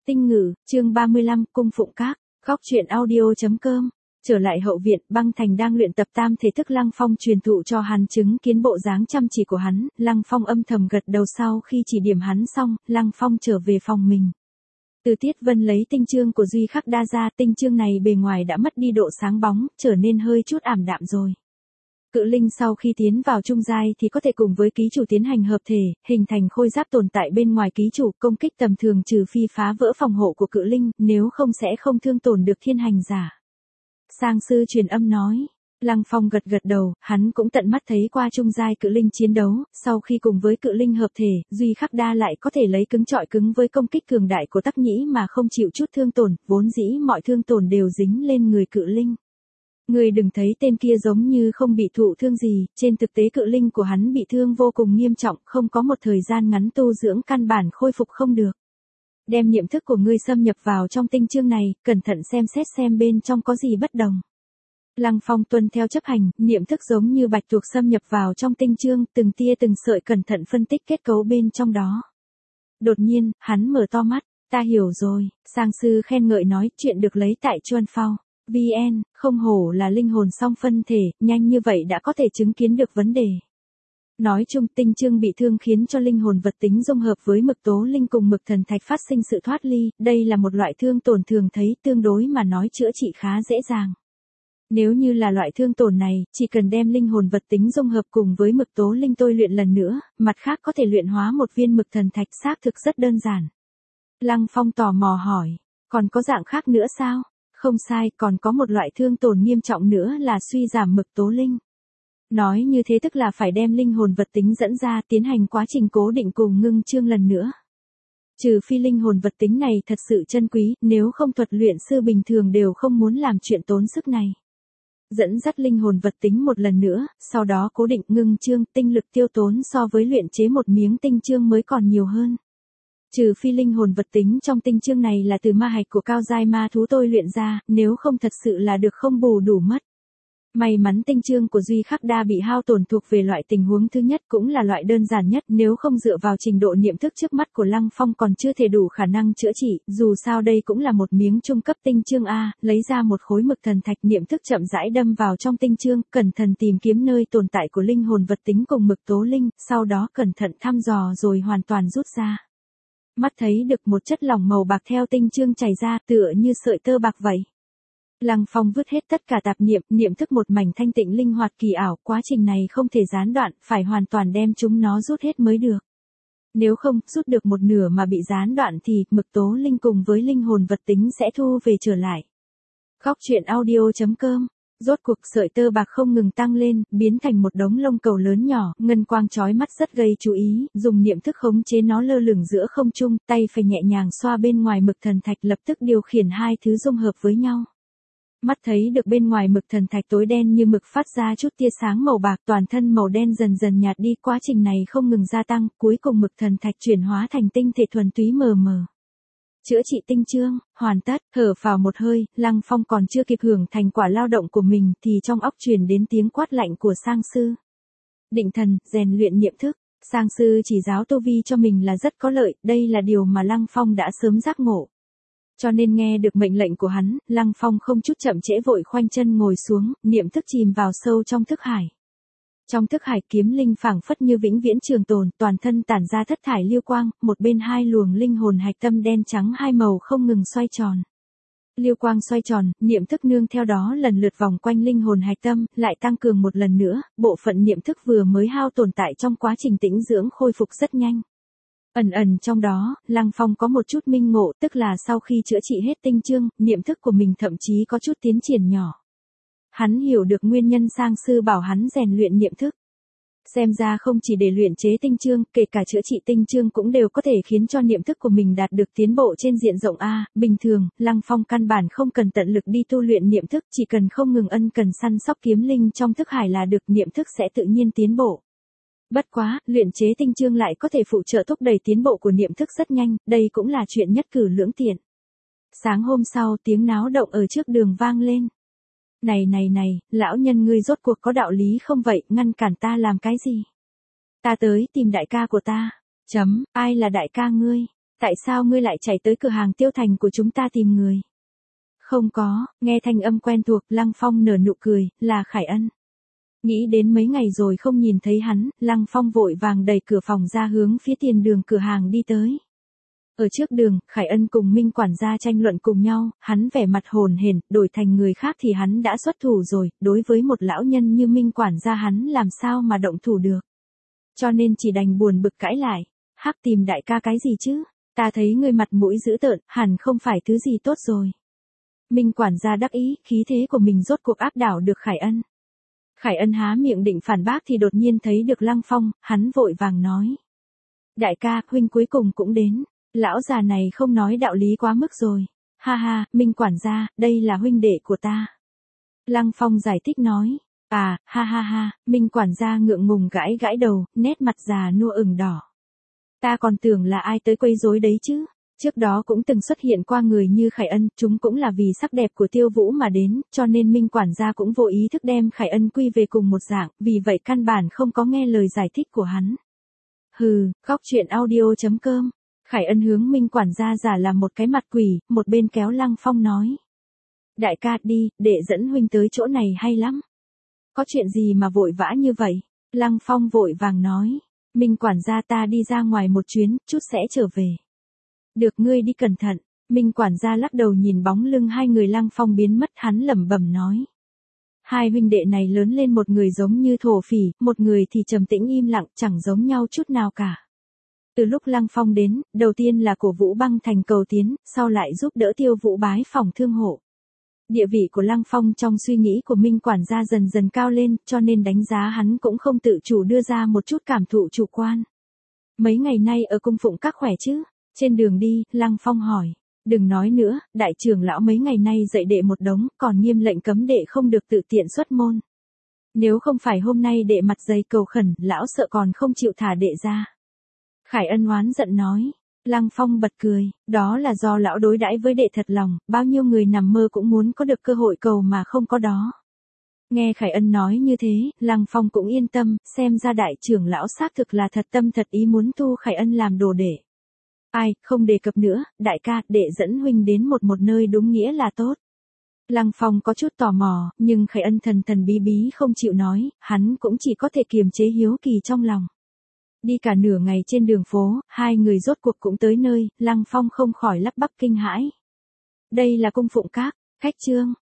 Tinh Ngữ, chương 35, cung phụng các, góc truyện audio.com. Trở lại hậu viện, Băng Thành đang luyện tập tam thể thức Lăng Phong truyền thụ cho hắn, chứng kiến bộ dáng chăm chỉ của hắn, Lăng Phong âm thầm gật đầu. Sau khi chỉ điểm hắn xong, Lăng Phong trở về phòng mình. Từ Tiết Vân lấy tinh chương của Duy Khắc Đa ra, tinh chương này bề ngoài đã mất đi độ sáng bóng, trở nên hơi chút ảm đạm rồi. Cự linh sau khi tiến vào trung giai thì có thể cùng với ký chủ tiến hành hợp thể, hình thành khôi giáp tồn tại bên ngoài ký chủ, công kích tầm thường trừ phi phá vỡ phòng hộ của cự linh, nếu không sẽ không thương tổn được thiên hành giả. Sang sư truyền âm nói. Lăng Phong gật gật đầu, hắn cũng tận mắt thấy qua trung giai cự linh chiến đấu, sau khi cùng với cự linh hợp thể, Duy Khắc Đa lại có thể lấy cứng chọi cứng với công kích cường đại của Tắc Nhĩ mà không chịu chút thương tổn, vốn dĩ mọi thương tổn đều dính lên người cự linh. Người đừng thấy tên kia giống như không bị thụ thương gì, trên thực tế cự linh của hắn bị thương vô cùng nghiêm trọng, không có một thời gian ngắn tu dưỡng căn bản khôi phục không được. Đem niệm thức của ngươi xâm nhập vào trong tinh chương này, cẩn thận xem xét xem bên trong có gì bất đồng. Lăng Phong tuân theo chấp hành, niệm thức giống như bạch tuộc xâm nhập vào trong tinh chương, từng tia từng sợi cẩn thận phân tích kết cấu bên trong đó. Đột nhiên, hắn mở to mắt, ta hiểu rồi, sang sư khen ngợi nói, chuyện được lấy tại Chuan Phao. VN, không hổ là linh hồn song phân thể, nhanh như vậy đã có thể chứng kiến được vấn đề. Nói chung tinh chương bị thương khiến cho linh hồn vật tính dung hợp với mực tố linh cùng mực thần thạch phát sinh sự thoát ly, đây là một loại thương tổn thường thấy, tương đối mà nói chữa trị khá dễ dàng. Nếu như là loại thương tổn này, chỉ cần đem linh hồn vật tính dung hợp cùng với mực tố linh tôi luyện lần nữa, mặt khác có thể luyện hóa một viên mực thần thạch, xác thực rất đơn giản. Lăng Phong tò mò hỏi, còn có dạng khác nữa sao? Không sai, còn có một loại thương tổn nghiêm trọng nữa là suy giảm mực tố linh. Nói như thế tức là phải đem linh hồn vật tính dẫn ra tiến hành quá trình cố định cùng ngưng chương lần nữa. Trừ phi linh hồn vật tính này thật sự chân quý, nếu không thuật luyện sư bình thường đều không muốn làm chuyện tốn sức này. Dẫn dắt linh hồn vật tính một lần nữa, sau đó cố định ngưng chương, tinh lực tiêu tốn so với luyện chế một miếng tinh chương mới còn nhiều hơn. Trừ phi linh hồn vật tính trong tinh chương này là từ ma hạch của cao giai ma thú tôi luyện ra, nếu không thật sự là được không bù đủ mất. May mắn tinh chương của Duy Khắc Đa bị hao tổn thuộc về loại tình huống thứ nhất, cũng là loại đơn giản nhất, nếu không dựa vào trình độ niệm thức trước mắt của Lăng Phong còn chưa thể đủ khả năng chữa trị, dù sao đây cũng là một miếng trung cấp tinh chương A, lấy ra một khối mực thần thạch, niệm thức chậm rãi đâm vào trong tinh chương, cẩn thận tìm kiếm nơi tồn tại của linh hồn vật tính cùng mực tố linh, sau đó cẩn thận thăm dò rồi hoàn toàn rút ra. Mắt thấy được một chất lỏng màu bạc theo tinh chương chảy ra, tựa như sợi tơ bạc vậy. Lăng Phong vứt hết tất cả tạp niệm, niệm thức một mảnh thanh tịnh linh hoạt kỳ ảo, quá trình này không thể gián đoạn, phải hoàn toàn đem chúng nó rút hết mới được. Nếu không, rút được một nửa mà bị gián đoạn thì, mực tố linh cùng với linh hồn vật tính sẽ thu về trở lại. Góc truyện audio.com. Rốt cuộc sợi tơ bạc không ngừng tăng lên, biến thành một đống lông cầu lớn nhỏ, ngân quang chói mắt rất gây chú ý, dùng niệm thức khống chế nó lơ lửng giữa không trung, tay phải nhẹ nhàng xoa bên ngoài mực thần thạch, lập tức điều khiển hai thứ dung hợp với nhau. Mắt thấy được bên ngoài mực thần thạch tối đen như mực phát ra chút tia sáng màu bạc, toàn thân màu đen dần dần nhạt đi, quá trình này không ngừng gia tăng, cuối cùng mực thần thạch chuyển hóa thành tinh thể thuần túy mờ mờ. Chữa trị tinh chương, hoàn tất, thở phào một hơi, Lăng Phong còn chưa kịp hưởng thành quả lao động của mình thì trong óc truyền đến tiếng quát lạnh của sang sư. Định thần, rèn luyện niệm thức, sang sư chỉ giáo tu vi cho mình là rất có lợi, đây là điều mà Lăng Phong đã sớm giác ngộ. Cho nên nghe được mệnh lệnh của hắn, Lăng Phong không chút chậm trễ vội khoanh chân ngồi xuống, niệm thức chìm vào sâu trong thức hải. Trong thức hải kiếm linh phảng phất như vĩnh viễn trường tồn, toàn thân tản ra thất thải lưu quang, một bên hai luồng linh hồn hạch tâm đen trắng hai màu không ngừng xoay tròn. Lưu quang xoay tròn, niệm thức nương theo đó lần lượt vòng quanh linh hồn hạch tâm, lại tăng cường một lần nữa, bộ phận niệm thức vừa mới hao tồn tại trong quá trình tĩnh dưỡng khôi phục rất nhanh. Ẩn trong đó, Lăng Phong có một chút minh ngộ, tức là sau khi chữa trị hết tinh chương, niệm thức của mình thậm chí có chút tiến triển nhỏ. Hắn hiểu được nguyên nhân sang sư bảo hắn rèn luyện niệm thức. Xem ra không chỉ để luyện chế tinh chương, kể cả chữa trị tinh chương cũng đều có thể khiến cho niệm thức của mình đạt được tiến bộ trên diện rộng A. Bình thường, Lăng Phong căn bản không cần tận lực đi tu luyện niệm thức, chỉ cần không ngừng ân cần săn sóc kiếm linh trong thức hải là được, niệm thức sẽ tự nhiên tiến bộ. Bất quá, luyện chế tinh chương lại có thể phụ trợ thúc đẩy tiến bộ của niệm thức rất nhanh, đây cũng là chuyện nhất cử lưỡng tiện. Sáng hôm sau, tiếng náo động ở trước đường vang lên. Này, lão nhân ngươi rốt cuộc có đạo lý không vậy, ngăn cản ta làm cái gì? Ta tới tìm đại ca của ta. Ai là đại ca ngươi? Tại sao ngươi lại chạy tới cửa hàng Tiêu Thành của chúng ta tìm người? Không có, nghe thanh âm quen thuộc, Lăng Phong nở nụ cười, là Khải Ân. Nghĩ đến mấy ngày rồi không nhìn thấy hắn, Lăng Phong vội vàng đẩy cửa phòng ra hướng phía tiền đường cửa hàng đi tới. Ở trước đường, Khải Ân cùng Minh quản gia tranh luận cùng nhau, hắn vẻ mặt hồn hển, đổi thành người khác thì hắn đã xuất thủ rồi, đối với một lão nhân như Minh quản gia hắn làm sao mà động thủ được. Cho nên chỉ đành buồn bực cãi lại, hắc tìm đại ca cái gì chứ, ta thấy người mặt mũi dữ tợn, hẳn không phải thứ gì tốt rồi. Minh quản gia đắc ý, khí thế của mình rốt cuộc áp đảo được Khải Ân. Khải Ân há miệng định phản bác thì đột nhiên thấy được Lăng Phong, hắn vội vàng nói. Đại ca, huynh cuối cùng cũng đến, lão già này không nói đạo lý quá mức rồi. Ha ha, Minh quản gia, đây là huynh đệ của ta. Lăng Phong giải thích nói. À, ha ha ha, Minh quản gia ngượng ngùng gãi gãi đầu, nét mặt già nua ửng đỏ. Ta còn tưởng là ai tới quấy rối đấy chứ. Trước đó cũng từng xuất hiện qua người như Khải Ân, chúng cũng là vì sắc đẹp của Tiêu Vũ mà đến, cho nên Minh quản gia cũng vô ý thức đem Khải Ân quy về cùng một dạng, vì vậy căn bản không có nghe lời giải thích của hắn. Hừ, góc truyện audio.com. Khải Ân hướng Minh quản gia giả làm một cái mặt quỷ, một bên kéo Lăng Phong nói. Đại ca đi, để dẫn huynh tới chỗ này hay lắm. Có chuyện gì mà vội vã như vậy? Lăng Phong vội vàng nói. Minh quản gia ta đi ra ngoài một chuyến, chút sẽ trở về. Được ngươi đi cẩn thận. Minh quản gia lắc đầu nhìn bóng lưng hai người Lăng Phong biến mất, hắn lẩm bẩm nói. Hai huynh đệ này lớn lên, một người giống như thổ phỉ, một người thì trầm tĩnh im lặng, chẳng giống nhau chút nào cả. Từ lúc Lăng Phong đến, đầu tiên là cổ vũ băng thành cầu tiến, sau lại giúp đỡ Tiêu Vũ bái phòng thương hộ. Địa vị của Lăng Phong trong suy nghĩ của Minh quản gia dần dần cao lên, cho nên đánh giá hắn cũng không tự chủ đưa ra một chút cảm thụ chủ quan. Mấy ngày nay ở cung phụng các khỏe chứ? Trên đường đi, Lăng Phong hỏi. Đừng nói nữa, đại trưởng lão mấy ngày nay dạy đệ một đống, còn nghiêm lệnh cấm đệ không được tự tiện xuất môn. Nếu không phải hôm nay đệ mặt dày cầu khẩn, lão sợ còn không chịu thả đệ ra. Khải Ân oán giận nói. Lăng Phong bật cười, đó là do lão đối đãi với đệ thật lòng, bao nhiêu người nằm mơ cũng muốn có được cơ hội cầu mà không có đó. Nghe Khải Ân nói như thế, Lăng Phong cũng yên tâm, xem ra đại trưởng lão xác thực là thật tâm thật ý muốn thu Khải Ân làm đồ đệ. Ai, không đề cập nữa, đại ca, đệ dẫn huynh đến một nơi đúng nghĩa là tốt. Lăng Phong có chút tò mò, nhưng Khải Ân thần thần bí bí không chịu nói, hắn cũng chỉ có thể kiềm chế hiếu kỳ trong lòng. Đi cả nửa ngày trên đường phố, hai người rốt cuộc cũng tới nơi, Lăng Phong không khỏi lắp bắp kinh hãi. Đây là cung phụng các, khách Trương.